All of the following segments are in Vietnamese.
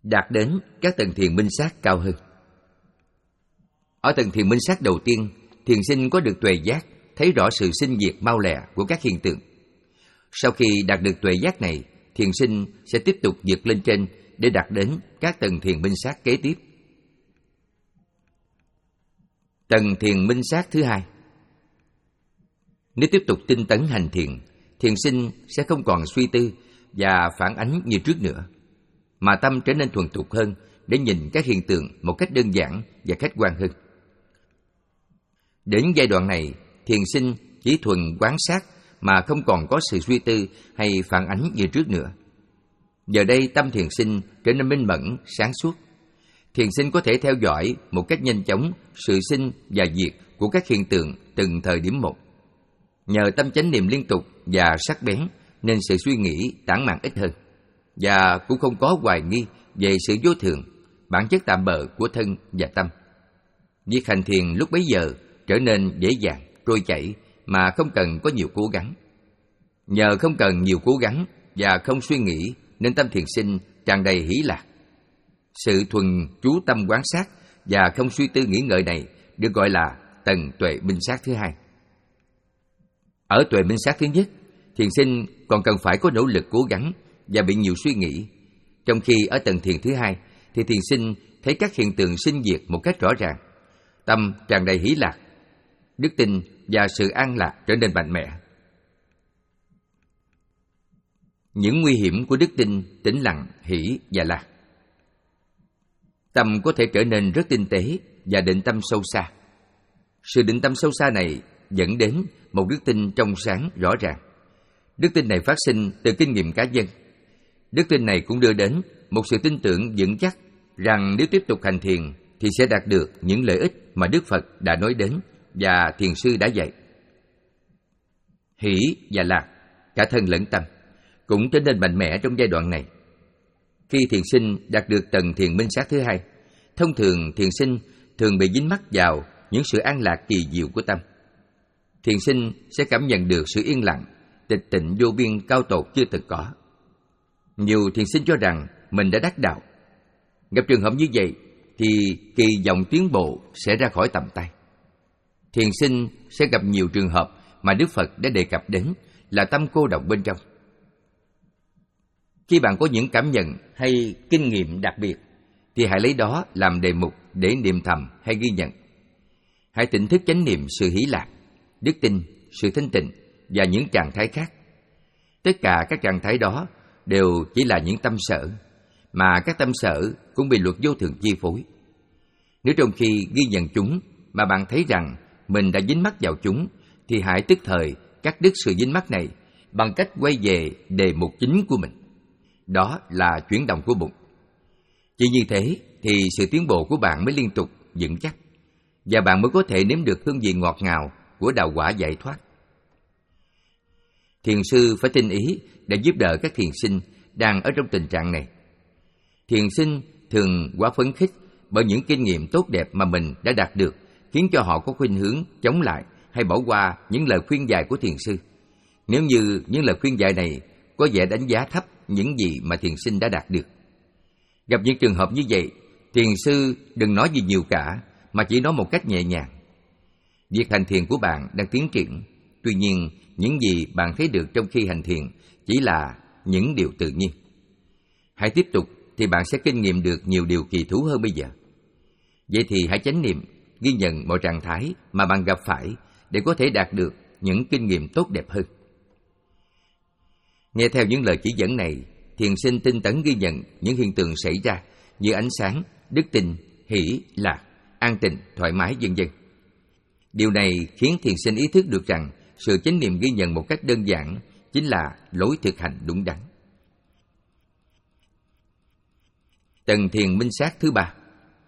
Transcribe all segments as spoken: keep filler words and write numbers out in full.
đạt đến các tầng thiền minh sát cao hơn. Ở tầng thiền minh sát đầu tiên, thiền sinh có được tuệ giác, thấy rõ sự sinh diệt mau lẹ của các hiện tượng. Sau khi đạt được tuệ giác này, thiền sinh sẽ tiếp tục vượt lên trên để đạt đến các tầng thiền minh sát kế tiếp. Tầng thiền minh sát thứ hai. Nếu tiếp tục tinh tấn hành thiền, thiền sinh sẽ không còn suy tư và phản ánh như trước nữa, mà tâm trở nên thuần thục hơn để nhìn các hiện tượng một cách đơn giản và khách quan hơn. Đến giai đoạn này, thiền sinh chỉ thuần quán sát mà không còn có sự suy tư hay phản ánh như trước nữa. Giờ đây tâm thiền sinh trở nên minh mẫn, sáng suốt. Thiền sinh có thể theo dõi một cách nhanh chóng sự sinh và diệt của các hiện tượng từng thời điểm một. Nhờ tâm chánh niệm liên tục và sắc bén nên sự suy nghĩ tản mạn ít hơn, và cũng không có hoài nghi về sự vô thường, bản chất tạm bợ của thân và tâm. Việc hành thiền lúc bấy giờ trở nên dễ dàng, trôi chảy mà không cần có nhiều cố gắng. Nhờ không cần nhiều cố gắng và không suy nghĩ nên tâm thiền sinh tràn đầy hỷ lạc. Sự thuần chú tâm quán sát và không suy tư nghĩ ngợi này được gọi là tầng tuệ minh sát thứ hai. Ở tuệ minh sát thứ nhất, thiền sinh còn cần phải có nỗ lực cố gắng và bị nhiều suy nghĩ. Trong khi ở tầng thiền thứ hai thì thiền sinh thấy các hiện tượng sinh diệt một cách rõ ràng. Tâm tràn đầy hỷ lạc, đức tin và sự an lạc trở nên mạnh mẽ. Những nguy hiểm của đức tin, tĩnh lặng, hỷ và lạc. Tâm có thể trở nên rất tinh tế và định tâm sâu xa. Sự định tâm sâu xa này dẫn đến một đức tin trong sáng rõ ràng. Đức tin này phát sinh từ kinh nghiệm cá nhân. Đức tin này cũng đưa đến một sự tin tưởng vững chắc rằng nếu tiếp tục hành thiền thì sẽ đạt được những lợi ích mà Đức Phật đã nói đến và thiền sư đã dạy. Hỷ và lạc, cả thân lẫn tâm, cũng trở nên mạnh mẽ trong giai đoạn này. Khi thiền sinh đạt được tầng thiền minh sát thứ hai, thông thường thiền sinh thường bị dính mắc vào những sự an lạc kỳ diệu của tâm. Thiền sinh sẽ cảm nhận được sự yên lặng, tịch tịnh vô biên cao tột chưa từng có. Nhiều thiền sinh cho rằng mình đã đắc đạo. Gặp trường hợp như vậy thì kỳ vọng tiến bộ sẽ ra khỏi tầm tay. Thiền sinh sẽ gặp nhiều trường hợp mà Đức Phật đã đề cập đến là tâm cô độc bên trong. Khi bạn có những cảm nhận hay kinh nghiệm đặc biệt thì hãy lấy đó làm đề mục để niệm thầm hay ghi nhận. Hãy tỉnh thức chánh niệm sự hỷ lạc, đức tin, sự thanh tịnh và những trạng thái khác. Tất cả các trạng thái đó đều chỉ là những tâm sở, mà các tâm sở cũng bị luật vô thường chi phối. Nếu trong khi ghi nhận chúng mà bạn thấy rằng mình đã dính mắc vào chúng, thì hãy tức thời cắt đứt sự dính mắc này bằng cách quay về đề mục chính của mình. Đó là chuyển động của bụng. Chỉ như thế thì sự tiến bộ của bạn mới liên tục, vững chắc, và bạn mới có thể nếm được hương vị ngọt ngào của đạo quả giải thoát. Thiền sư phải tinh ý để giúp đỡ các thiền sinh đang ở trong tình trạng này. Thiền sinh thường quá phấn khích bởi những kinh nghiệm tốt đẹp mà mình đã đạt được, khiến cho họ có khuynh hướng chống lại hay bỏ qua những lời khuyên dạy của thiền sư, nếu như những lời khuyên dạy này có vẻ đánh giá thấp những gì mà thiền sinh đã đạt được. Gặp những trường hợp như vậy, thiền sư đừng nói gì nhiều cả, mà chỉ nói một cách nhẹ nhàng. Việc hành thiền của bạn đang tiến triển, tuy nhiên những gì bạn thấy được trong khi hành thiền chỉ là những điều tự nhiên. Hãy tiếp tục thì bạn sẽ kinh nghiệm được nhiều điều kỳ thú hơn bây giờ. Vậy thì hãy chánh niệm, ghi nhận mọi trạng thái mà bạn gặp phải để có thể đạt được những kinh nghiệm tốt đẹp hơn. Nghe theo những lời chỉ dẫn này, thiền sinh tinh tấn ghi nhận những hiện tượng xảy ra như ánh sáng, đức tin, hỷ, lạc, an tịnh, thoải mái, vân vân. Điều này khiến thiền sinh ý thức được rằng sự chánh niệm ghi nhận một cách đơn giản chính là lối thực hành đúng đắn. Tầng thiền minh sát thứ ba.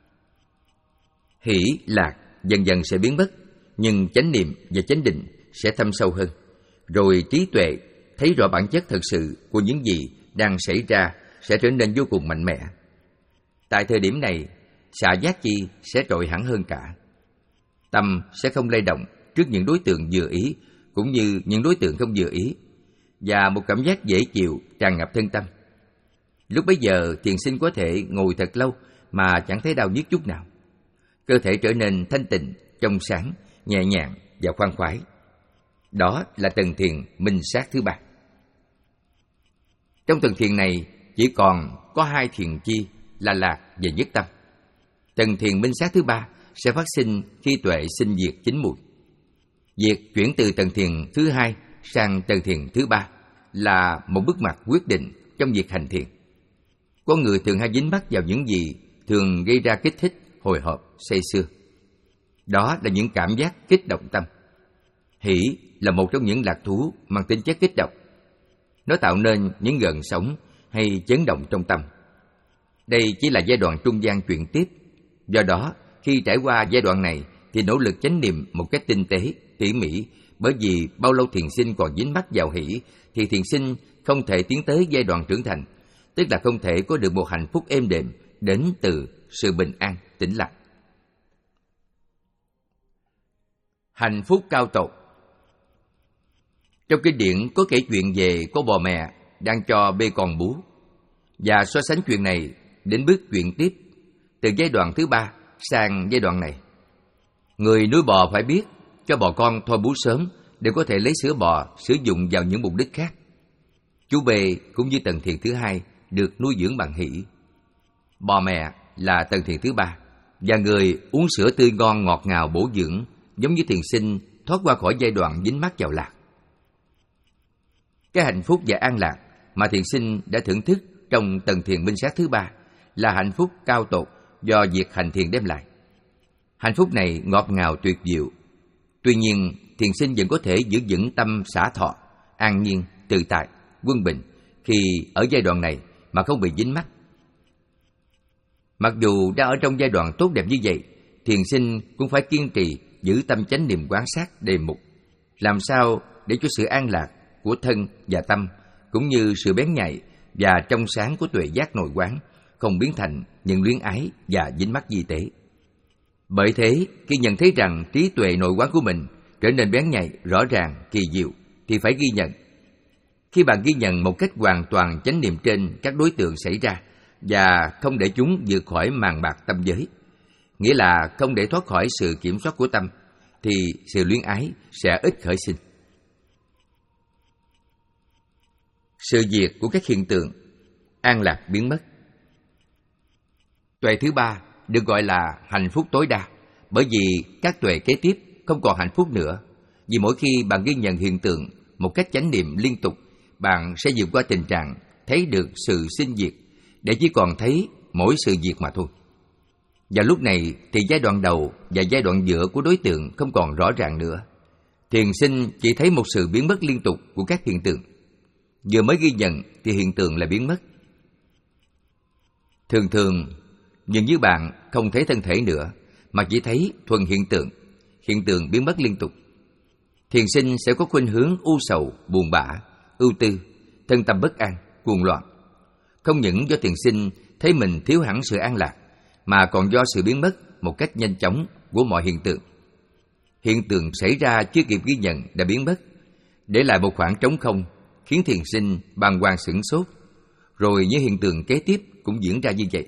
Hỷ, lạc dần dần sẽ biến mất, nhưng chánh niệm và chánh định sẽ thâm sâu hơn. Rồi trí tuệ thấy rõ bản chất thật sự của những gì đang xảy ra sẽ trở nên vô cùng mạnh mẽ. Tại thời điểm này, xạ giác chi sẽ trội hẳn hơn cả. Tâm sẽ không lay động trước những đối tượng vừa ý cũng như những đối tượng không vừa ý, và một cảm giác dễ chịu tràn ngập thân tâm. Lúc bấy giờ thiền sinh có thể ngồi thật lâu mà chẳng thấy đau nhức chút nào. Cơ thể trở nên thanh tịnh, trong sáng, nhẹ nhàng và khoan khoái. Đó là tầng thiền minh sát thứ ba. Trong tầng thiền này chỉ còn có hai thiền chi là lạc và nhất tâm. Tầng thiền minh sát thứ ba sẽ phát sinh khi tuệ sinh diệt chín mùi. Việc chuyển từ tầng thiền thứ hai sang tầng thiền thứ ba là một bước ngoặt quyết định trong việc hành thiền. Con người thường hay dính mắc vào những gì thường gây ra kích thích, hồi hộp, say sưa. Đó là những cảm giác kích động tâm. Hỷ là một trong những lạc thú mang tính chất kích động. Nó tạo nên những gợn sóng hay chấn động trong tâm. Đây chỉ là giai đoạn trung gian chuyển tiếp. Do đó, khi trải qua giai đoạn này thì nỗ lực chánh niệm một cách tinh tế, tỉ mỉ, bởi vì bao lâu thiền sinh còn dính mắc vào hỷ thì thiền sinh không thể tiến tới giai đoạn trưởng thành, tức là không thể có được một hạnh phúc êm đềm đến từ sự bình an, tĩnh lặng. Hạnh phúc cao tột. Trong kinh điển có kể chuyện về có bò mẹ đang cho bê con bú, và so sánh chuyện này đến bước chuyện tiếp từ giai đoạn thứ ba sang giai đoạn này. Người nuôi bò phải biết cho bò con thôi bú sớm để có thể lấy sữa bò sử dụng vào những mục đích khác. Chú bê cũng như tầng thiền thứ hai được nuôi dưỡng bằng hỷ. Bò mẹ là tầng thiền thứ ba, và người uống sữa tươi ngon ngọt ngào bổ dưỡng, giống như thiền sinh thoát qua khỏi giai đoạn dính mắc vào lạc. Cái hạnh phúc và an lạc mà thiền sinh đã thưởng thức trong tầng thiền minh sát thứ ba là hạnh phúc cao tột do việc hành thiền đem lại. Hạnh phúc này ngọt ngào tuyệt diệu. Tuy nhiên, thiền sinh vẫn có thể giữ vững tâm xả thọ, an nhiên, tự tại, quân bình khi ở giai đoạn này mà không bị dính mắc. Mặc dù đã ở trong giai đoạn tốt đẹp như vậy, thiền sinh cũng phải kiên trì giữ tâm chánh niệm quán sát đề mục, làm sao để cho sự an lạc của thân và tâm cũng như sự bén nhạy và trong sáng của tuệ giác nội quán không biến thành những luyến ái và dính mắc vi tế. Bởi thế, khi nhận thấy rằng trí tuệ nội quán của mình trở nên bén nhạy, rõ ràng, kỳ diệu thì phải ghi nhận. Khi bạn ghi nhận một cách hoàn toàn chánh niệm trên các đối tượng xảy ra và không để chúng vượt khỏi màn bạc tâm giới, nghĩa là không để thoát khỏi sự kiểm soát của tâm, thì sự luyến ái sẽ ít khởi sinh. Sự diệt của các hiện tượng, an lạc biến mất. Tuệ thứ ba được gọi là hạnh phúc tối đa, bởi vì các tuệ kế tiếp không còn hạnh phúc nữa. Vì mỗi khi bạn ghi nhận hiện tượng một cách chánh niệm liên tục, bạn sẽ vượt qua tình trạng thấy được sự sinh diệt để chỉ còn thấy mỗi sự diệt mà thôi. Và lúc này thì giai đoạn đầu và giai đoạn giữa của đối tượng không còn rõ ràng nữa. Thiền sinh chỉ thấy một sự biến mất liên tục của các hiện tượng. Vừa mới ghi nhận thì hiện tượng lại biến mất. Thường thường, nhưng như bạn không thấy thân thể nữa, mà chỉ thấy thuần hiện tượng, hiện tượng biến mất liên tục. Thiền sinh sẽ có khuynh hướng u sầu, buồn bã, ưu tư, thân tâm bất an, cuồng loạn. Không những do thiền sinh thấy mình thiếu hẳn sự an lạc, mà còn do sự biến mất một cách nhanh chóng của mọi hiện tượng. Hiện tượng xảy ra chưa kịp ghi nhận đã biến mất, để lại một khoảng trống không, khiến thiền sinh bàng hoàng sửng sốt. Rồi những hiện tượng kế tiếp cũng diễn ra như vậy.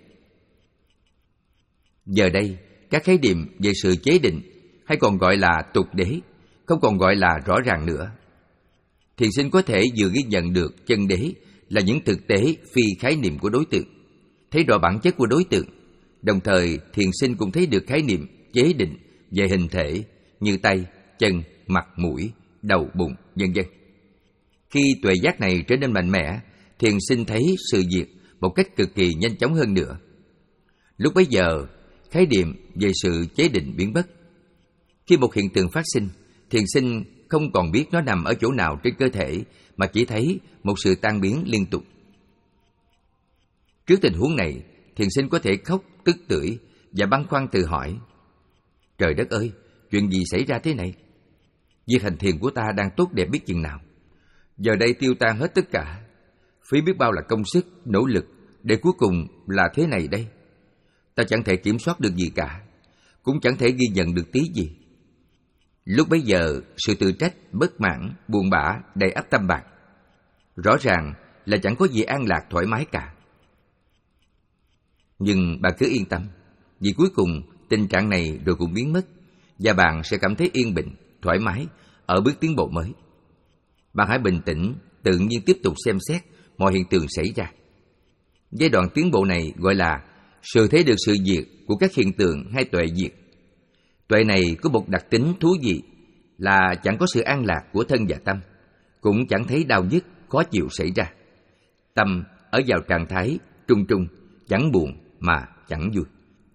Giờ đây, các khái niệm về sự chế định, hay còn gọi là tục đế, không còn gọi là rõ ràng nữa. Thiền sinh có thể vừa ghi nhận được chân đế là những thực tế phi khái niệm của đối tượng, thấy rõ bản chất của đối tượng. Đồng thời, thiền sinh cũng thấy được khái niệm chế định về hình thể như tay, chân, mặt, mũi, đầu, bụng, vân vân. Khi tuệ giác này trở nên mạnh mẽ, thiền sinh thấy sự diệt một cách cực kỳ nhanh chóng hơn nữa. Lúc bấy giờ, khái niệm về sự chế định biến mất. Khi một hiện tượng phát sinh, thiền sinh không còn biết nó nằm ở chỗ nào trên cơ thể, mà chỉ thấy một sự tan biến liên tục. Trước tình huống này, thiền sinh có thể khóc, tức tưởi và băn khoăn tự hỏi: trời đất ơi, chuyện gì xảy ra thế này? Việc hành thiền của ta đang tốt đẹp biết chừng nào, giờ đây tiêu tan hết tất cả, phí biết bao là công sức, nỗ lực để cuối cùng là thế này đây. Ta chẳng thể kiểm soát được gì cả, cũng chẳng thể ghi nhận được tí gì. Lúc bấy giờ, sự tự trách, bất mãn, buồn bã đầy ắp tâm bạn. Rõ ràng là chẳng có gì an lạc thoải mái cả. Nhưng bạn cứ yên tâm, vì cuối cùng tình trạng này rồi cũng biến mất và bạn sẽ cảm thấy yên bình, thoải mái ở bước tiến bộ mới. Bạn hãy bình tĩnh, tự nhiên tiếp tục xem xét mọi hiện tượng xảy ra. Giai đoạn tiến bộ này gọi là sự thấy được sự diệt của các hiện tượng hay tuệ diệt. Tuệ này có một đặc tính thú vị là chẳng có sự an lạc của thân và tâm, cũng chẳng thấy đau nhức, khó chịu xảy ra. Tâm ở vào trạng thái trung trung, chẳng buồn mà chẳng vui.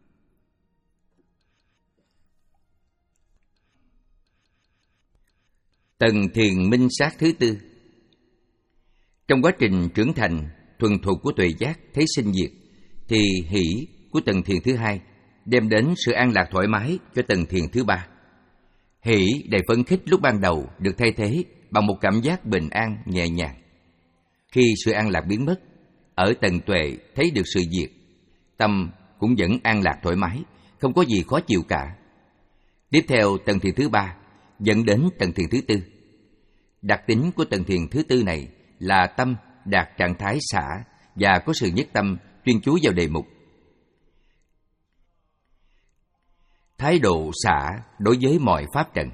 Tầng thiền minh sát thứ tư. Trong quá trình trưởng thành, thuần thục của tuệ giác thấy sinh diệt, thì hỷ của tầng thiền thứ hai đem đến sự an lạc thoải mái cho tầng thiền thứ ba. Hỷ đầy phấn khích lúc ban đầu được thay thế bằng một cảm giác bình an, nhẹ nhàng. Khi sự an lạc biến mất, ở tầng tuệ thấy được sự diệt, tâm cũng vẫn an lạc thoải mái, không có gì khó chịu cả. Tiếp theo tầng thiền thứ ba dẫn đến tầng thiền thứ tư. Đặc tính của tầng thiền thứ tư này là tâm đạt trạng thái xả và có sự nhất tâm chuyên chú vào đề mục. Thái độ xả đối với mọi pháp trần.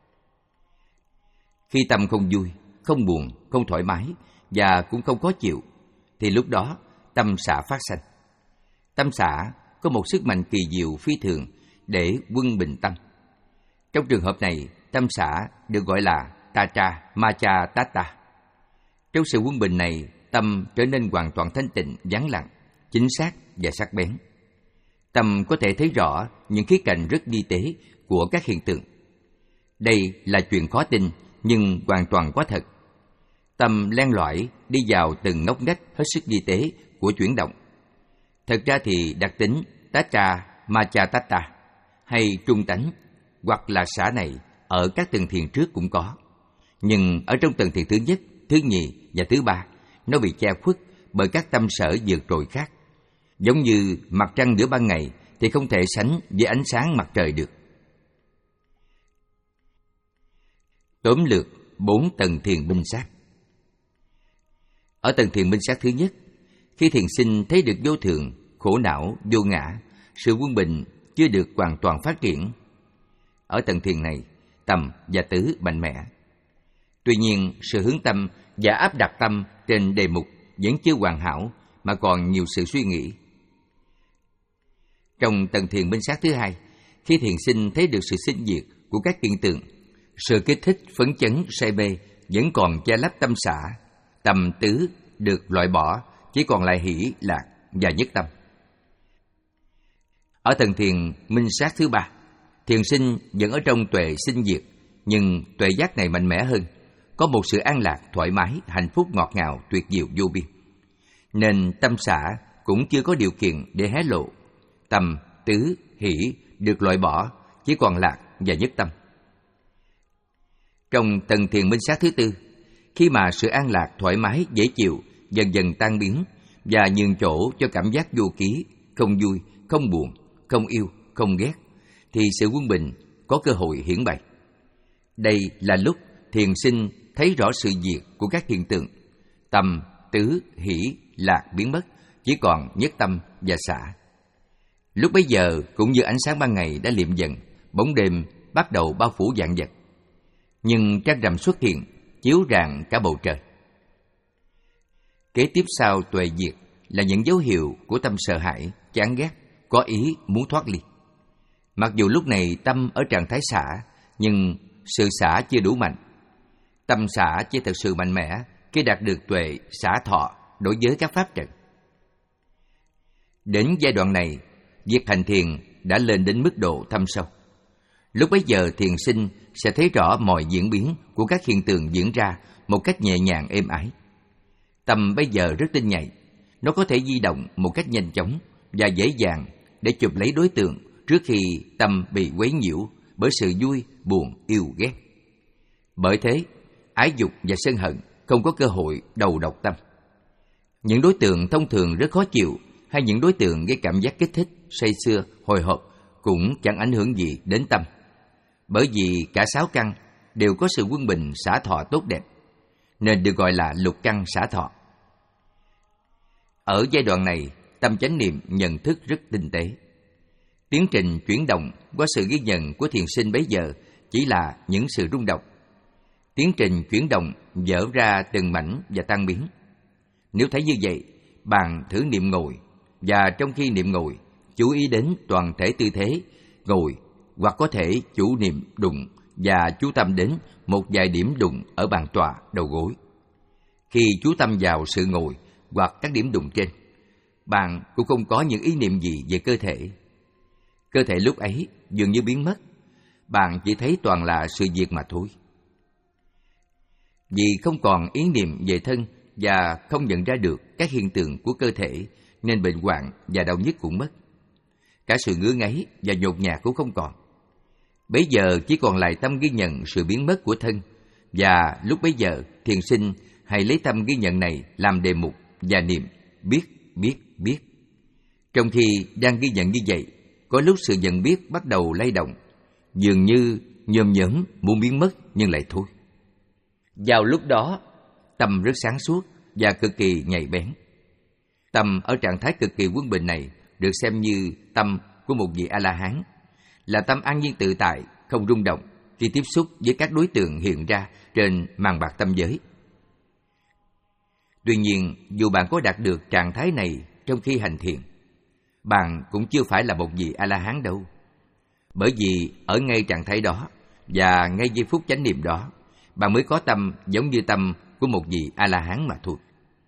Khi tâm không vui, không buồn, không thoải mái và cũng không khó chịu, thì lúc đó tâm xả phát sanh. Tâm xả có một sức mạnh kỳ diệu phi thường để quân bình tâm. Trong trường hợp này, tâm xả được gọi là Tacha Macha Tata. Trong sự quân bình này, tâm trở nên hoàn toàn thanh tịnh, vắng lặng, chính xác và sắc bén. Tâm có thể thấy rõ những khía cạnh rất vi tế của các hiện tượng. Đây là chuyện khó tin, nhưng hoàn toàn có thật. Tâm len lỏi đi vào từng ngóc ngách hết sức vi tế của chuyển động. Thật ra thì đặc tính Tacha Macha Tata hay trung tánh hoặc là xả này ở các tầng thiền trước cũng có. Nhưng ở trong tầng thiền thứ nhất, thứ nhì và thứ ba, nó bị che khuất bởi các tâm sở vượt trội khác. Giống như mặt trăng giữa ban ngày thì không thể sánh với ánh sáng mặt trời được. Tóm lược bốn tầng thiền minh sát. Ở tầng thiền minh sát thứ nhất, khi thiền sinh thấy được vô thường, khổ não, vô ngã, sự quân bình chưa được hoàn toàn phát triển. Ở tầng thiền này, tâm và tứ mạnh mẽ. Tuy nhiên, sự hướng tâm và áp đặt tâm trên đề mục vẫn chưa hoàn hảo mà còn nhiều sự suy nghĩ. Trong tầng thiền minh sát thứ hai, khi thiền sinh thấy được sự sinh diệt của các hiện tượng, sự kích thích, phấn chấn, say mê vẫn còn che lấp tâm xả, tâm tứ được loại bỏ, chỉ còn lại hỷ, lạc và nhất tâm. Ở tầng thiền minh sát thứ ba, thiền sinh vẫn ở trong tuệ sinh diệt, nhưng tuệ giác này mạnh mẽ hơn, có một sự an lạc, thoải mái, hạnh phúc ngọt ngào, tuyệt diệu vô biên. Nên tâm xả cũng chưa có điều kiện để hé lộ. Tâm, tứ, hỷ được loại bỏ, chỉ còn lạc và nhất tâm. Trong tầng thiền minh sát thứ tư, khi mà sự an lạc, thoải mái, dễ chịu dần dần tan biến và nhường chỗ cho cảm giác vô ký, không vui, không buồn, không yêu, không ghét, thì sự quân bình có cơ hội hiển bày. Đây là lúc thiền sinh thấy rõ sự diệt của các hiện tượng. Tâm, tứ, hỷ, lạc biến mất, chỉ còn nhất tâm và xả. Lúc bấy giờ cũng như ánh sáng ban ngày đã liệm dần, bóng đêm bắt đầu bao phủ vạn vật. Nhưng trăng rằm xuất hiện, chiếu rạng cả bầu trời. Kế tiếp sau tuệ diệt là những dấu hiệu của tâm sợ hãi, chán ghét, có ý muốn thoát ly. Mặc dù lúc này tâm ở trạng thái xả, nhưng sự xả chưa đủ mạnh. Tâm xả chỉ thật sự mạnh mẽ khi đạt được tuệ xả thọ đối với các pháp trần. Đến giai đoạn này, việc hành thiền đã lên đến mức độ thâm sâu. Lúc bấy giờ thiền sinh sẽ thấy rõ mọi diễn biến của các hiện tượng diễn ra một cách nhẹ nhàng êm ái. Tâm bây giờ rất tinh nhạy, nó có thể di động một cách nhanh chóng và dễ dàng để chụp lấy đối tượng trước khi tâm bị quấy nhiễu bởi sự vui, buồn, yêu, ghét. Bởi thế, ái dục và sân hận không có cơ hội đầu độc tâm. Những đối tượng thông thường rất khó chịu hay những đối tượng gây cảm giác kích thích, say sưa, hồi hộp cũng chẳng ảnh hưởng gì đến tâm. Bởi vì cả sáu căn đều có sự quân bình xả thọ tốt đẹp, nên được gọi là lục căn xả thọ. Ở giai đoạn này, tâm chánh niệm nhận thức rất tinh tế. Tiến trình chuyển động qua sự ghi nhận của thiền sinh bấy giờ chỉ là những sự rung động. Tiến trình chuyển động dở ra từng mảnh và tan biến. Nếu thấy như vậy, bạn thử niệm ngồi, và trong khi niệm ngồi, chú ý đến toàn thể tư thế ngồi, hoặc có thể chủ niệm đụng và chú tâm đến một vài điểm đụng ở bàn tọa đầu gối. Khi chú tâm vào sự ngồi hoặc các điểm đụng trên, bạn cũng không có những ý niệm gì về cơ thể. Cơ thể lúc ấy dường như biến mất, bạn chỉ thấy toàn là sự việc mà thôi. Vì không còn ý niệm về thân và không nhận ra được các hiện tượng của cơ thể, nên bệnh hoạn và đau nhức cũng mất. Cả sự ngứa ngáy và nhột nhạt cũng không còn. Bấy giờ chỉ còn lại tâm ghi nhận sự biến mất của thân, và lúc bấy giờ thiền sinh hãy lấy tâm ghi nhận này làm đề mục và niệm biết, biết, biết. Trong khi đang ghi nhận như vậy, có lúc sự nhận biết bắt đầu lay động, dường như nhôm nhởm muốn biến mất nhưng lại thôi. Vào lúc đó, tâm rất sáng suốt và cực kỳ nhạy bén. Tâm ở trạng thái cực kỳ quân bình này được xem như tâm của một vị A-la-hán, là tâm an nhiên tự tại, không rung động khi tiếp xúc với các đối tượng hiện ra trên màn bạc tâm giới. Tuy nhiên, dù bạn có đạt được trạng thái này trong khi hành thiền, bạn cũng chưa phải là một vị A-la-hán đâu. Bởi vì ở ngay trạng thái đó và ngay giây phút chánh niệm đó, bạn mới có tâm giống như tâm của một vị A-la-hán mà thôi.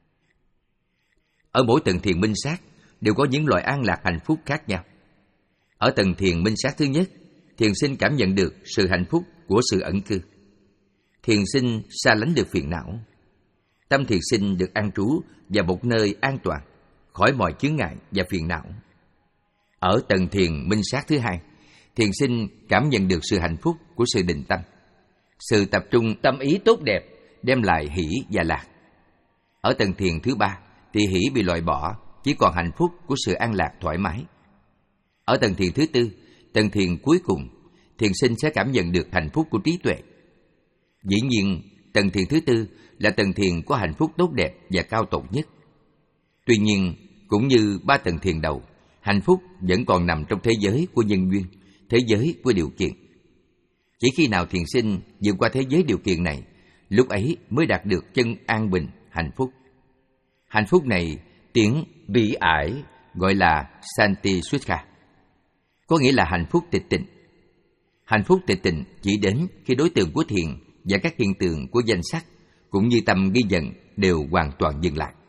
Ở mỗi tầng thiền minh sát đều có những loại an lạc hạnh phúc khác nhau. Ở tầng thiền minh sát thứ nhất, thiền sinh cảm nhận được sự hạnh phúc của sự ẩn cư. Thiền sinh xa lánh được phiền não. Tâm thiền sinh được an trú vào một nơi an toàn, khỏi mọi chướng ngại và phiền não. Ở tầng thiền minh sát thứ hai, thiền sinh cảm nhận được sự hạnh phúc của sự định tâm. Sự tập trung tâm ý tốt đẹp đem lại hỷ và lạc. Ở tầng thiền thứ ba thì hỷ bị loại bỏ, chỉ còn hạnh phúc của sự an lạc thoải mái. Ở tầng thiền thứ tư, tầng thiền cuối cùng, thiền sinh sẽ cảm nhận được hạnh phúc của trí tuệ. Dĩ nhiên, tầng thiền thứ tư là tầng thiền có hạnh phúc tốt đẹp và cao tột nhất. Tuy nhiên, cũng như ba tầng thiền đầu, hạnh phúc vẫn còn nằm trong thế giới của nhân duyên, thế giới của điều kiện. Chỉ khi nào thiền sinh vượt qua thế giới điều kiện này, lúc ấy mới đạt được chân an bình, hạnh phúc. Hạnh phúc này tiếng bi ải gọi là Santi Sukha, có nghĩa là hạnh phúc tịch tịnh. Hạnh phúc tịch tịnh chỉ đến khi đối tượng của thiền và các hiện tượng của danh sắc cũng như tâm ghi nhận đều hoàn toàn dừng lại.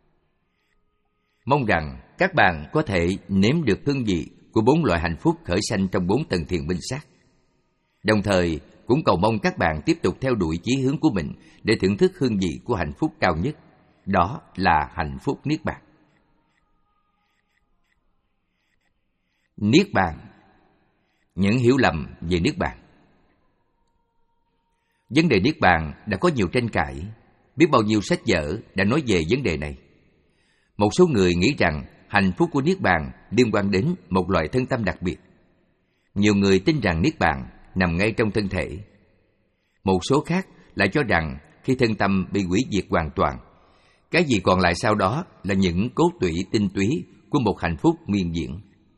Mong rằng các bạn có thể nếm được hương vị của bốn loại hạnh phúc khởi sanh trong bốn tầng thiền minh sát. Đồng thời cũng cầu mong các bạn tiếp tục theo đuổi chí hướng của mình để thưởng thức hương vị của hạnh phúc cao nhất, đó là hạnh phúc niết bàn. Niết bàn, những hiểu lầm về niết bàn. Vấn đề niết bàn đã có nhiều tranh cãi, biết bao nhiêu sách vở đã nói về vấn đề này. Một số người nghĩ rằng hạnh phúc của niết bàn liên quan đến một loại thân tâm đặc biệt. Nhiều người tin rằng niết bàn nằm ngay trong thân thể. Một số khác lại cho rằng khi thân tâm bị hủy diệt hoàn toàn, cái gì còn lại sau đó là những cốt tủy tinh túy của một hạnh phúc miên viễn.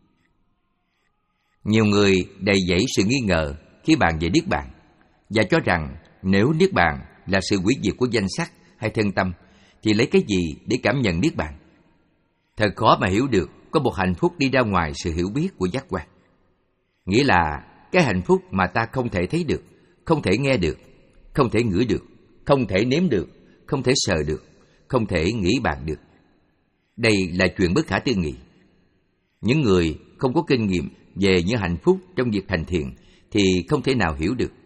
Nhiều người đầy dẫy sự nghi ngờ khi bàn về niết bàn và cho rằng nếu niết bàn là sự hủy diệt của danh sắc hay thân tâm thì lấy cái gì để cảm nhận niết bàn? Thật khó mà hiểu được có một hạnh phúc đi ra ngoài sự hiểu biết của giác quan. Nghĩa là cái hạnh phúc mà ta không thể thấy được, không thể nghe được, không thể ngửi được, không thể nếm được, không thể sờ được, không thể nghĩ bàn được. Đây là chuyện bất khả tư nghị. Những người không có kinh nghiệm về những hạnh phúc trong việc hành thiền thì không thể nào hiểu được.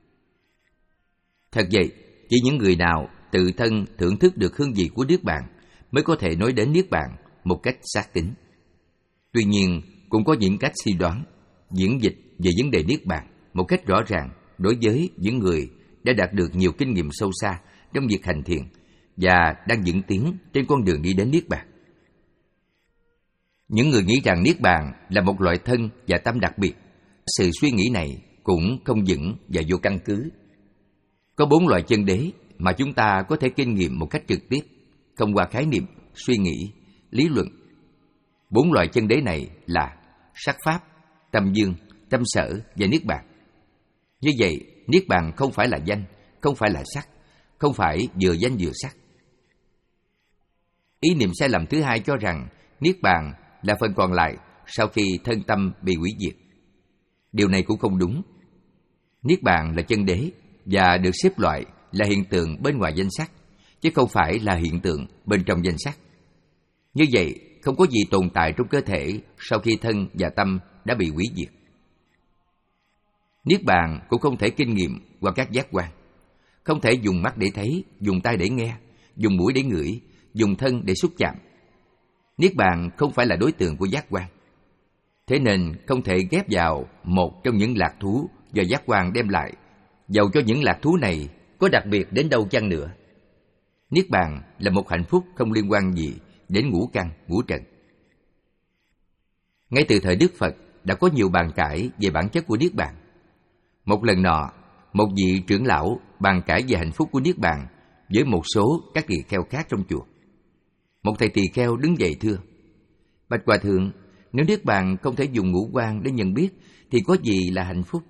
Thật vậy, chỉ những người nào tự thân thưởng thức được hương vị của niết bàn mới có thể nói đến niết bàn một cách xác tín. Tuy nhiên, cũng có những cách suy đoán, diễn dịch về vấn đề niết bàn một cách rõ ràng đối với những người đã đạt được nhiều kinh nghiệm sâu xa trong việc hành thiền và đang vững tiến trên con đường đi đến niết bàn. Những người nghĩ rằng niết bàn là một loại thân và tâm đặc biệt, sự suy nghĩ này cũng không vững và vô căn cứ. Có bốn loại chân đế mà chúng ta có thể kinh nghiệm một cách trực tiếp, không qua khái niệm, suy nghĩ, lý luận. Bốn loại chân đế này là sắc pháp, tâm dương, tâm sở và niết bàn. Như vậy, niết bàn không phải là danh, không phải là sắc, không phải vừa danh vừa sắc. Ý niệm sai lầm thứ hai cho rằng niết bàn là phần còn lại sau khi thân tâm bị hủy diệt. Điều này cũng không đúng. Niết bàn là chân đế và được xếp loại là hiện tượng bên ngoài danh sắc, chứ không phải là hiện tượng bên trong danh sắc. Như vậy, không có gì tồn tại trong cơ thể sau khi thân và tâm đã bị hủy diệt. Niết bàn cũng không thể kinh nghiệm qua các giác quan, không thể dùng mắt để thấy, dùng tai để nghe, dùng mũi để ngửi, dùng thân để xúc chạm. Niết bàn không phải là đối tượng của giác quan, thế nên không thể ghép vào một trong những lạc thú do giác quan đem lại, dầu cho những lạc thú này có đặc biệt đến đâu chăng nữa. Niết bàn là một hạnh phúc không liên quan gì đến ngũ căn, ngũ trần. Ngay từ thời Đức Phật đã có nhiều bàn cãi về bản chất của niết bàn. Một lần nọ, một vị trưởng lão bàn cãi về hạnh phúc của niết bàn với một số các tỳ kheo khác trong chùa. Một thầy tỳ kheo đứng dậy thưa: Bạch Hòa Thượng, nếu niết bàn không thể dùng ngũ quan để nhận biết thì có gì là hạnh phúc?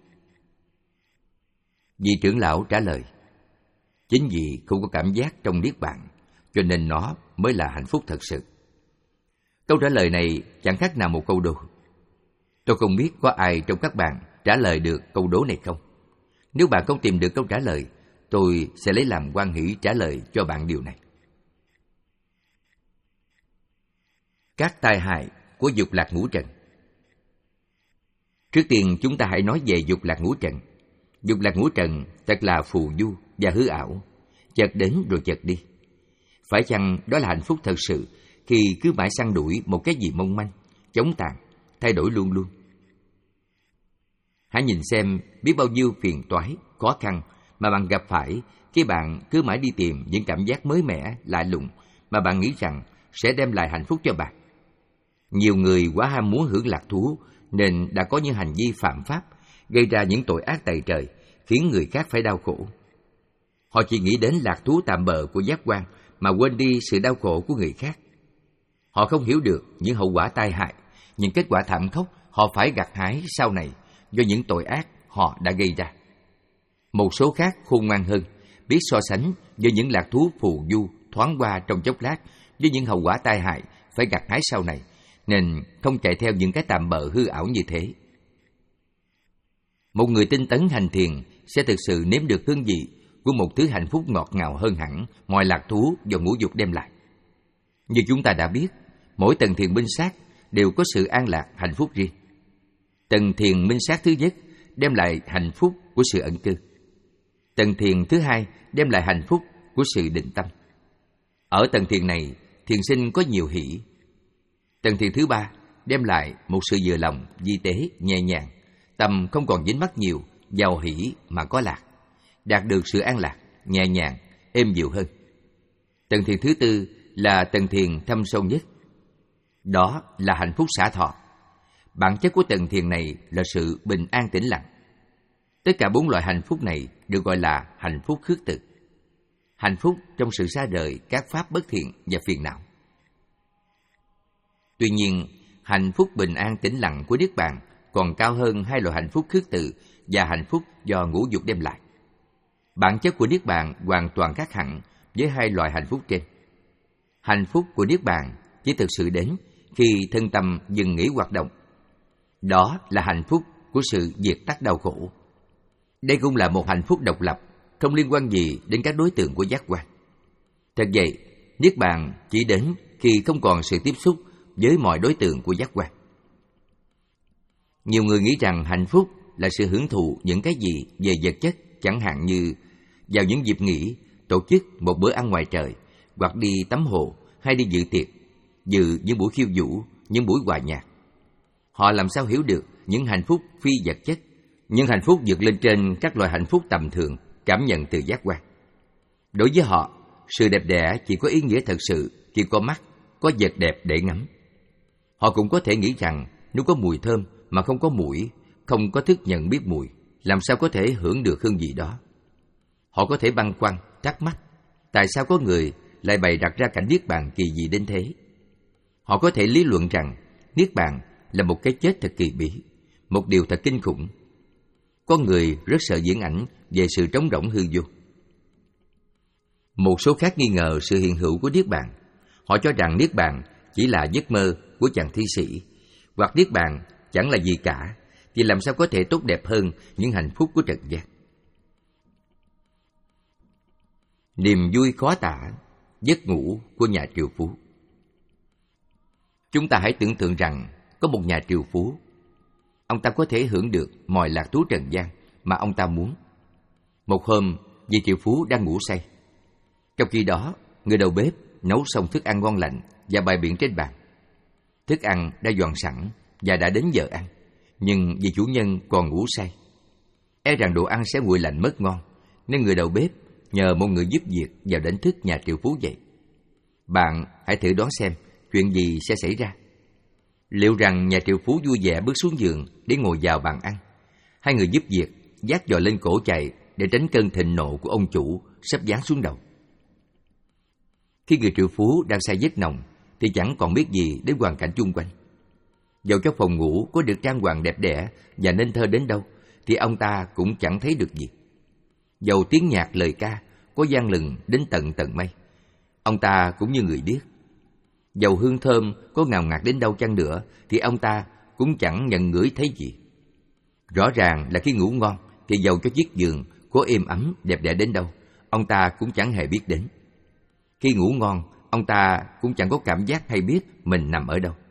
Vị trưởng lão trả lời: Chính vì không có cảm giác trong niết bàn, cho nên nó mới là hạnh phúc thật sự. Câu trả lời này chẳng khác nào một câu đố. Tôi không biết có ai trong các bạn trả lời được câu đố này không. Nếu bạn không tìm được câu trả lời, tôi sẽ lấy làm hoan hỷ trả lời cho bạn điều này. Các tai hại của dục lạc ngũ trần. Trước tiên chúng ta hãy nói về dục lạc ngũ trần. Dục lạc ngũ trần thật là phù du và hư ảo, chợt đến rồi chợt đi. Phải chăng đó là hạnh phúc thật sự khi cứ mãi săn đuổi một cái gì mong manh, chống tàn, thay đổi luôn luôn? Hãy nhìn xem biết bao nhiêu phiền toái, khó khăn mà bạn gặp phải khi bạn cứ mãi đi tìm những cảm giác mới mẻ, lạ lùng mà bạn nghĩ rằng sẽ đem lại hạnh phúc cho bạn. Nhiều người quá ham muốn hưởng lạc thú nên đã có những hành vi phạm pháp, gây ra những tội ác tày trời, khiến người khác phải đau khổ. Họ chỉ nghĩ đến lạc thú tạm bợ của giác quan mà quên đi sự đau khổ của người khác. Họ không hiểu được những hậu quả tai hại, những kết quả thảm khốc họ phải gặt hái sau này do những tội ác họ đã gây ra. Một số khác khôn ngoan hơn, biết so sánh với những lạc thú phù du thoáng qua trong chốc lát với những hậu quả tai hại phải gặt hái sau này, nên không chạy theo những cái tạm bợ hư ảo như thế. Một người tinh tấn hành thiền sẽ thực sự nếm được hương vị của một thứ hạnh phúc ngọt ngào hơn hẳn mọi lạc thú do ngũ dục đem lại. Như chúng ta đã biết, mỗi tầng thiền minh sát đều có sự an lạc, hạnh phúc riêng. Tầng thiền minh sát thứ nhất đem lại hạnh phúc của sự ẩn cư. Tầng thiền thứ hai đem lại hạnh phúc của sự định tâm. Ở tầng thiền này, thiền sinh có nhiều hỷ. Tầng thiền thứ ba đem lại một sự vừa lòng, vi tế, nhẹ nhàng, tâm không còn dính mắc nhiều, giàu hỷ mà có lạc, đạt được sự an lạc, nhẹ nhàng, êm dịu hơn. Tầng thiền thứ tư là tầng thiền thâm sâu nhất. Đó là hạnh phúc xả thọ. Bản chất của tầng thiền này là sự bình an tĩnh lặng. Tất cả bốn loại hạnh phúc này được gọi là hạnh phúc khước từ. Hạnh phúc trong sự xa rời các pháp bất thiện và phiền não. Tuy nhiên, hạnh phúc bình an tĩnh lặng của niết bàn còn cao hơn hai loại hạnh phúc khước từ và hạnh phúc do ngũ dục đem lại. Bản chất của niết bàn hoàn toàn khác hẳn với hai loại hạnh phúc trên. Hạnh phúc của niết bàn chỉ thực sự đến khi thân tâm dừng nghỉ hoạt động. Đó là hạnh phúc của sự diệt tắt đau khổ. Đây cũng là một hạnh phúc độc lập, không liên quan gì đến các đối tượng của giác quan. Thật vậy, niết bàn chỉ đến khi không còn sự tiếp xúc với mọi đối tượng của giác quan. Nhiều người nghĩ rằng hạnh phúc là sự hưởng thụ những cái gì về vật chất, chẳng hạn như vào những dịp nghỉ, tổ chức một bữa ăn ngoài trời, hoặc đi tắm hồ, hay đi dự tiệc, dự những buổi khiêu vũ, những buổi hòa nhạc. Họ làm sao hiểu được những hạnh phúc phi vật chất, những hạnh phúc vượt lên trên các loại hạnh phúc tầm thường cảm nhận từ giác quan. Đối với họ, sự đẹp đẽ chỉ có ý nghĩa thật sự khi có mắt, có vật đẹp để ngắm. Họ cũng có thể nghĩ rằng nếu có mùi thơm mà không có mũi, không có thức nhận biết mùi, làm sao có thể hưởng được hương vị đó. Họ có thể băn khoăn, thắc mắc, tại sao có người lại bày đặt ra cảnh niết bàn kỳ dị đến thế. Họ có thể lý luận rằng niết bàn là một cái chết thật kỳ bí, một điều thật kinh khủng. Con người rất sợ diễn ảnh về sự trống rỗng hư vô. Một số khác nghi ngờ sự hiện hữu của niết bàn. Họ cho rằng niết bàn chỉ là giấc mơ của chàng thi sĩ, hoặc niết bàn chẳng là gì cả, thì làm sao có thể tốt đẹp hơn những hạnh phúc của trần gian. Niềm vui khó tả, giấc ngủ của nhà triệu phú. Chúng ta hãy tưởng tượng rằng có một nhà triệu phú. Ông ta có thể hưởng được mọi lạc thú trần gian mà ông ta muốn. Một hôm, vị triệu phú đang ngủ say. Trong khi đó, người đầu bếp nấu xong thức ăn ngon lành và bày biện trên bàn. Thức ăn đã dọn sẵn và đã đến giờ ăn, nhưng vì chủ nhân còn ngủ say, e rằng đồ ăn sẽ nguội lạnh mất ngon, nên người đầu bếp nhờ một người giúp việc vào đánh thức nhà triệu phú dậy. Bạn hãy thử đoán xem chuyện gì sẽ xảy ra. Liệu rằng nhà triệu phú vui vẻ bước xuống giường để ngồi vào bàn ăn, hay người giúp việc vác giò lên cổ chạy để tránh cơn thịnh nộ của ông chủ sắp giáng xuống đầu? Khi người triệu phú đang say giấc nồng thì chẳng còn biết gì đến hoàn cảnh chung quanh. Dẫu cho phòng ngủ có được trang hoàng đẹp đẽ và nên thơ đến đâu, thì ông ta cũng chẳng thấy được gì. Dầu tiếng nhạc lời ca có vang lừng đến tận tận mây, ông ta cũng như người điếc. Dầu hương thơm có ngào ngạt đến đâu chăng nữa, thì ông ta cũng chẳng nhận ngửi thấy gì. Rõ ràng là khi ngủ ngon, thì dầu cho chiếc giường có êm ấm đẹp đẽ đến đâu, ông ta cũng chẳng hề biết đến. Khi ngủ ngon, ông ta cũng chẳng có cảm giác hay biết mình nằm ở đâu.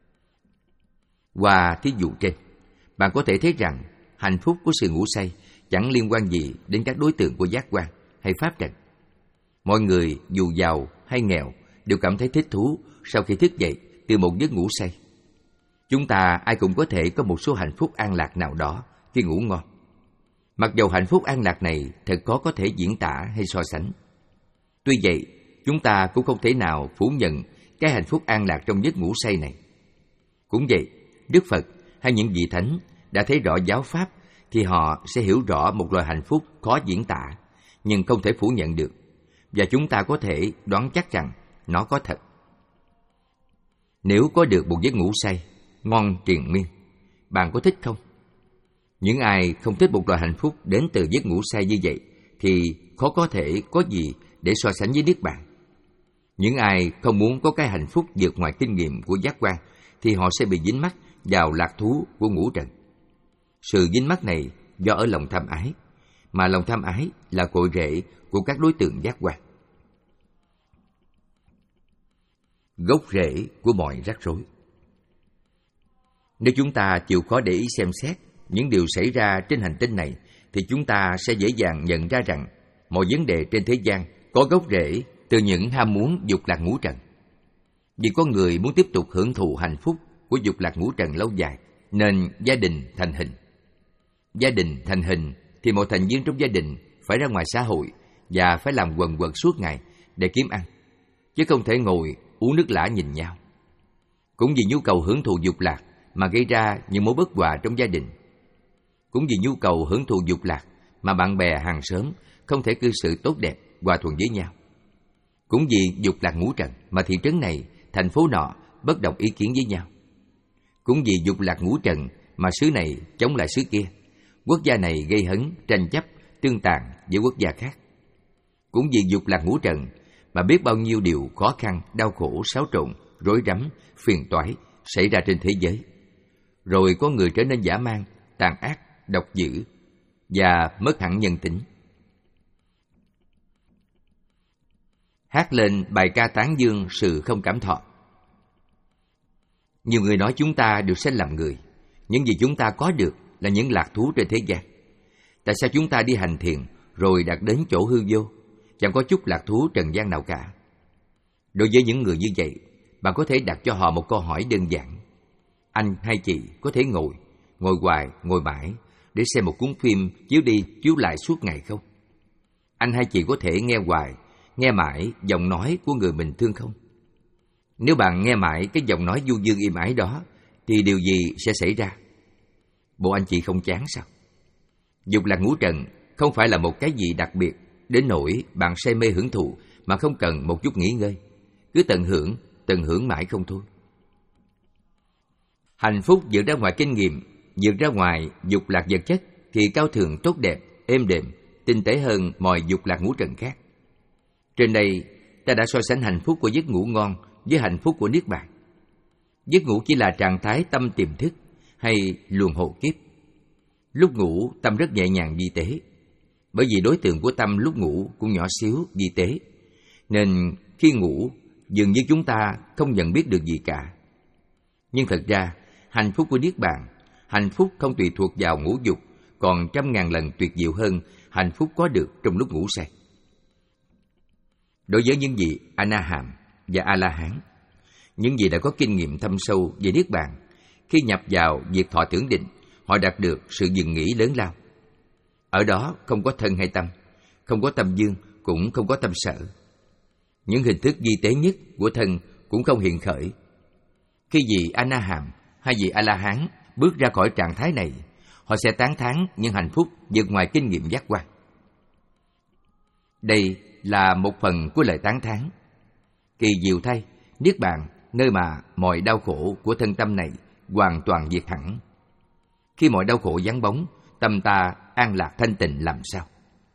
Qua thí dụ trên, bạn có thể thấy rằng hạnh phúc của sự ngủ say chẳng liên quan gì đến các đối tượng của giác quan hay pháp trần. Mọi người dù giàu hay nghèo đều cảm thấy thích thú sau khi thức dậy từ một giấc ngủ say. Chúng ta ai cũng có thể có một số hạnh phúc an lạc nào đó khi ngủ ngon. Mặc dầu hạnh phúc an lạc này thật khó có thể diễn tả hay so sánh. Tuy vậy, chúng ta cũng không thể nào phủ nhận cái hạnh phúc an lạc trong giấc ngủ say này. Cũng vậy, Đức Phật hay những vị thánh đã thấy rõ giáo pháp thì họ sẽ hiểu rõ một loại hạnh phúc khó diễn tả, nhưng không thể phủ nhận được, và chúng ta có thể đoán chắc rằng nó có thật. Nếu có được một giấc ngủ say ngon triền miên, bạn có thích không? Những ai không thích một loại hạnh phúc đến từ giấc ngủ say như vậy thì khó có thể có gì để so sánh với Niết Bàn. Những ai không muốn có cái hạnh phúc vượt ngoài kinh nghiệm của giác quan thì họ sẽ bị dính mắc vào lạc thú của ngũ trần. Sự dính mắc này do ở lòng tham ái, mà lòng tham ái là cội rễ của các đối tượng giác quan. Gốc rễ của mọi rắc rối. Nếu chúng ta chịu khó để ý xem xét những điều xảy ra trên hành tinh này, thì chúng ta sẽ dễ dàng nhận ra rằng mọi vấn đề trên thế gian có gốc rễ từ những ham muốn dục lạc ngũ trần. Vì con người muốn tiếp tục hưởng thụ hạnh phúc của dục lạc ngũ trần lâu dài, nên gia đình thành hình. Gia đình thành hình thì một thành viên trong gia đình phải ra ngoài xã hội và phải làm quần quật suốt ngày để kiếm ăn, chứ không thể ngồi uống nước lã nhìn nhau. Cũng vì nhu cầu hưởng thụ dục lạc mà gây ra những mối bất hòa trong gia đình. Cũng vì nhu cầu hưởng thụ dục lạc mà bạn bè hàng xóm không thể cư xử tốt đẹp, hòa thuận với nhau. Cũng vì dục lạc ngũ trần mà thị trấn này, thành phố nọ bất đồng ý kiến với nhau. Cũng vì dục lạc ngũ trần mà xứ này chống lại xứ kia, quốc gia này gây hấn, tranh chấp, tương tàn với quốc gia khác. Cũng vì dục lạc ngũ trần mà biết bao nhiêu điều khó khăn, đau khổ, xáo trộn, rối rắm, phiền toái xảy ra trên thế giới. Rồi có người trở nên dã man, tàn ác, độc dữ và mất hẳn nhân tính. Hát lên bài ca tán dương sự không cảm thọ. Nhiều người nói chúng ta được sinh làm người, những gì chúng ta có được là những lạc thú trên thế gian. Tại sao chúng ta đi hành thiền rồi đạt đến chỗ hư vô, chẳng có chút lạc thú trần gian nào cả? Đối với những người như vậy, bạn có thể đặt cho họ một câu hỏi đơn giản. Anh hay chị có thể ngồi, ngồi hoài, ngồi mãi để xem một cuốn phim chiếu đi chiếu lại suốt ngày không? Anh hay chị có thể nghe hoài, nghe mãi giọng nói của người mình thương không? Nếu bạn nghe mãi cái giọng nói du dương im ái đó, thì điều gì sẽ xảy ra? Bộ anh chị không chán sao? Dục lạc ngũ trần không phải là một cái gì đặc biệt đến nỗi bạn say mê hưởng thụ mà không cần một chút nghỉ ngơi, cứ tận hưởng, tận hưởng mãi không thôi. Hạnh phúc vượt ra ngoài kinh nghiệm, vượt ra ngoài dục lạc vật chất thì cao thượng tốt đẹp, êm đềm, tinh tế hơn mọi dục lạc ngũ trần khác. Trên đây, ta đã so sánh hạnh phúc của giấc ngủ ngon với hạnh phúc của niết bàn. Giấc ngủ chỉ là trạng thái tâm tiềm thức hay luồng hộ kiếp. Lúc ngủ, tâm rất nhẹ nhàng vi tế. Bởi vì đối tượng của tâm lúc ngủ cũng nhỏ xíu, vi tế. Nên khi ngủ, dường như chúng ta không nhận biết được gì cả. Nhưng thật ra, hạnh phúc của niết bàn, hạnh phúc không tùy thuộc vào ngũ dục, còn trăm ngàn lần tuyệt diệu hơn hạnh phúc có được trong lúc ngủ say. Đối với những vị A-na-hàm và A-la-hán, những vị đã có kinh nghiệm thâm sâu về niết bàn, khi nhập vào việc thọ tưởng định, họ đạt được sự dừng nghỉ lớn lao. Ở đó không có thân hay tâm, không có tâm dương, cũng không có tâm sở. Những hình thức vi tế nhất của thân cũng không hiện khởi. Khi vị A-na-hàm hay vị A-la-hán bước ra khỏi trạng thái này, họ sẽ tán thán những hạnh phúc vượt ngoài kinh nghiệm giác quan. Đây là một phần của lời tán thán. Kỳ diệu thay, niết bàn, nơi mà mọi đau khổ của thân tâm này hoàn toàn diệt hẳn. Khi mọi đau khổ vắng bóng, tâm ta an lạc thanh tịnh làm sao?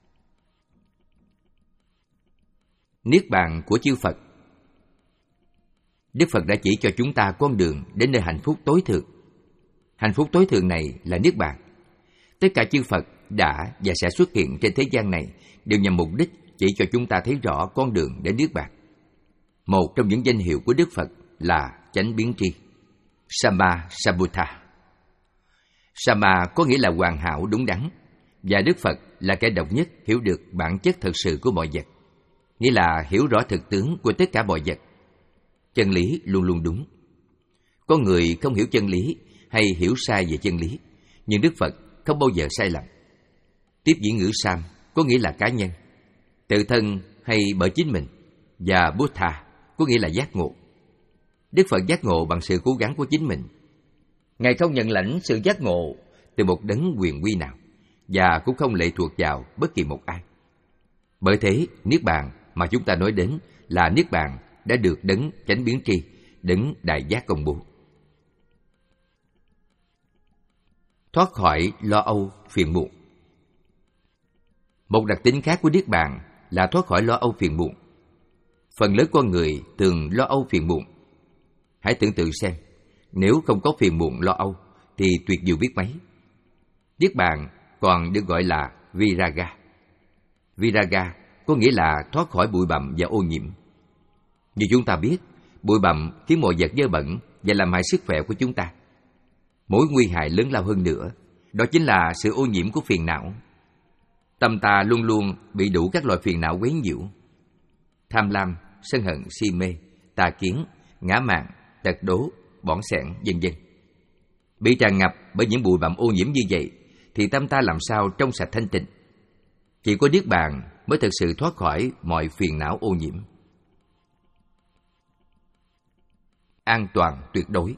Niết bàn của chư Phật. Đức Phật đã chỉ cho chúng ta con đường đến nơi hạnh phúc tối thượng. Hạnh phúc tối thượng này là niết bàn. Tất cả chư Phật đã và sẽ xuất hiện trên thế gian này đều nhằm mục đích chỉ cho chúng ta thấy rõ con đường đến niết bàn. Một trong những danh hiệu của Đức Phật là chánh biến tri, Samma Sambuddha. Samma có nghĩa là hoàn hảo đúng đắn, và Đức Phật là kẻ độc nhất hiểu được bản chất thật sự của mọi vật, nghĩa là hiểu rõ thực tướng của tất cả mọi vật. Chân lý luôn luôn đúng. Có người không hiểu chân lý hay hiểu sai về chân lý, nhưng Đức Phật không bao giờ sai lầm. Tiếp diễn ngữ Sam có nghĩa là cá nhân, tự thân hay bởi chính mình, và Buddha có nghĩa là giác ngộ. Đức Phật giác ngộ bằng sự cố gắng của chính mình. Ngài không nhận lãnh sự giác ngộ từ một đấng quyền uy nào, và cũng không lệ thuộc vào bất kỳ một ai. Bởi thế, niết bàn mà chúng ta nói đến là niết bàn đã được đấng chánh biến tri, đấng đại giác công bố. Thoát khỏi lo âu phiền muộn. Một đặc tính khác của niết bàn là thoát khỏi lo âu phiền muộn. Phần lớn con người thường lo âu phiền muộn. Hãy tưởng tượng xem, nếu không có phiền muộn lo âu thì tuyệt diệu biết mấy. Niết bàn còn được gọi là Viraga. Viraga có nghĩa là thoát khỏi bụi bặm và ô nhiễm. Như chúng ta biết, bụi bặm khiến mọi vật dơ bẩn và làm hại sức khỏe của chúng ta. Mối nguy hại lớn lao hơn nữa, đó chính là sự ô nhiễm của phiền não. Tâm ta luôn luôn bị đủ các loại phiền não quấy nhiễu: tham lam, sân hận, si mê, tà kiến, ngã mạn, tật đố, bỏng sẻn, vân vân. Bị tràn ngập bởi những bụi bặm ô nhiễm như vậy, thì tâm ta làm sao trong sạch thanh tịnh? Chỉ có niết bàn mới thực sự thoát khỏi mọi phiền não ô nhiễm. An toàn tuyệt đối.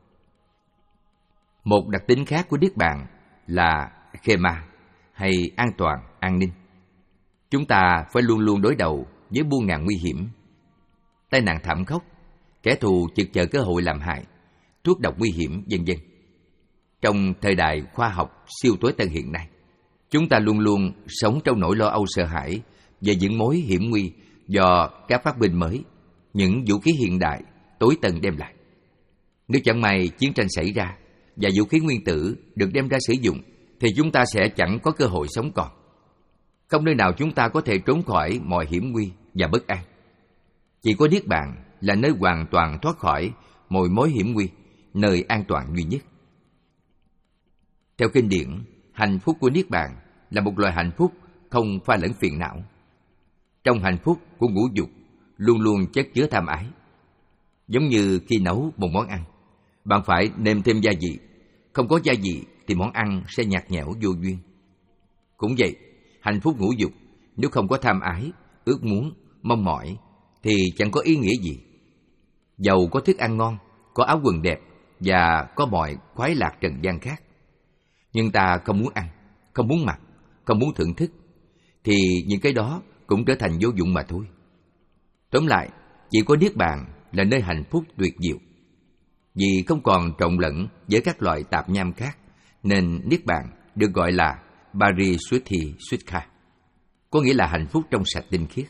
Một đặc tính khác của niết bàn là khema, hay an toàn, an ninh. Chúng ta phải luôn luôn đối đầu với muôn ngàn nguy hiểm: tai nạn thảm khốc, kẻ thù chực chờ cơ hội làm hại, thuốc độc nguy hiểm, vân vân. Trong thời đại khoa học siêu tối tân hiện nay, chúng ta luôn luôn sống trong nỗi lo âu sợ hãi về những mối hiểm nguy do các phát minh mới, những vũ khí hiện đại tối tân đem lại. Nếu chẳng may chiến tranh xảy ra và vũ khí nguyên tử được đem ra sử dụng, thì chúng ta sẽ chẳng có cơ hội sống còn. Không nơi nào chúng ta có thể trốn khỏi mọi hiểm nguy và bất an. Chỉ có niết bàn là nơi hoàn toàn thoát khỏi mọi mối hiểm nguy, nơi an toàn duy nhất. Theo kinh điển, hạnh phúc của niết bàn là một loại hạnh phúc không pha lẫn phiền não. Trong hạnh phúc của ngũ dục luôn luôn chất chứa tham ái. Giống như khi nấu một món ăn, bạn phải nêm thêm gia vị. Không có gia vị thì món ăn sẽ nhạt nhẽo vô duyên. Cũng vậy, hạnh phúc ngũ dục nếu không có tham ái, ước muốn, mong mỏi thì chẳng có ý nghĩa gì. Dầu có thức ăn ngon, có áo quần đẹp và có mọi khoái lạc trần gian khác, nhưng ta không muốn ăn, không muốn mặc, không muốn thưởng thức, thì những cái đó cũng trở thành vô dụng mà thôi. Tóm lại, chỉ có niết bàn là nơi hạnh phúc tuyệt diệu. Vì không còn trộn lẫn với các loại tạp nham khác, nên Niết Bàn được gọi là Parisuddhi Sukha, có nghĩa là hạnh phúc trong sạch tinh khiết.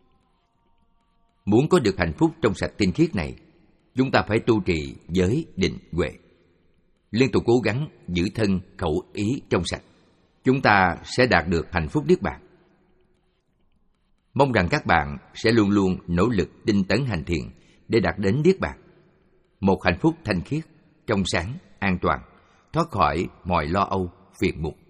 Muốn có được hạnh phúc trong sạch tinh khiết này, chúng ta phải tu trì giới, định, huệ, liên tục cố gắng giữ thân, khẩu, ý trong sạch. Chúng ta sẽ đạt được hạnh phúc Niết Bàn. Mong rằng các bạn sẽ luôn luôn nỗ lực tinh tấn hành thiện để đạt đến Niết Bàn, một hạnh phúc thanh khiết, trong sáng, an toàn, thoát khỏi mọi lo âu, phiền muộn.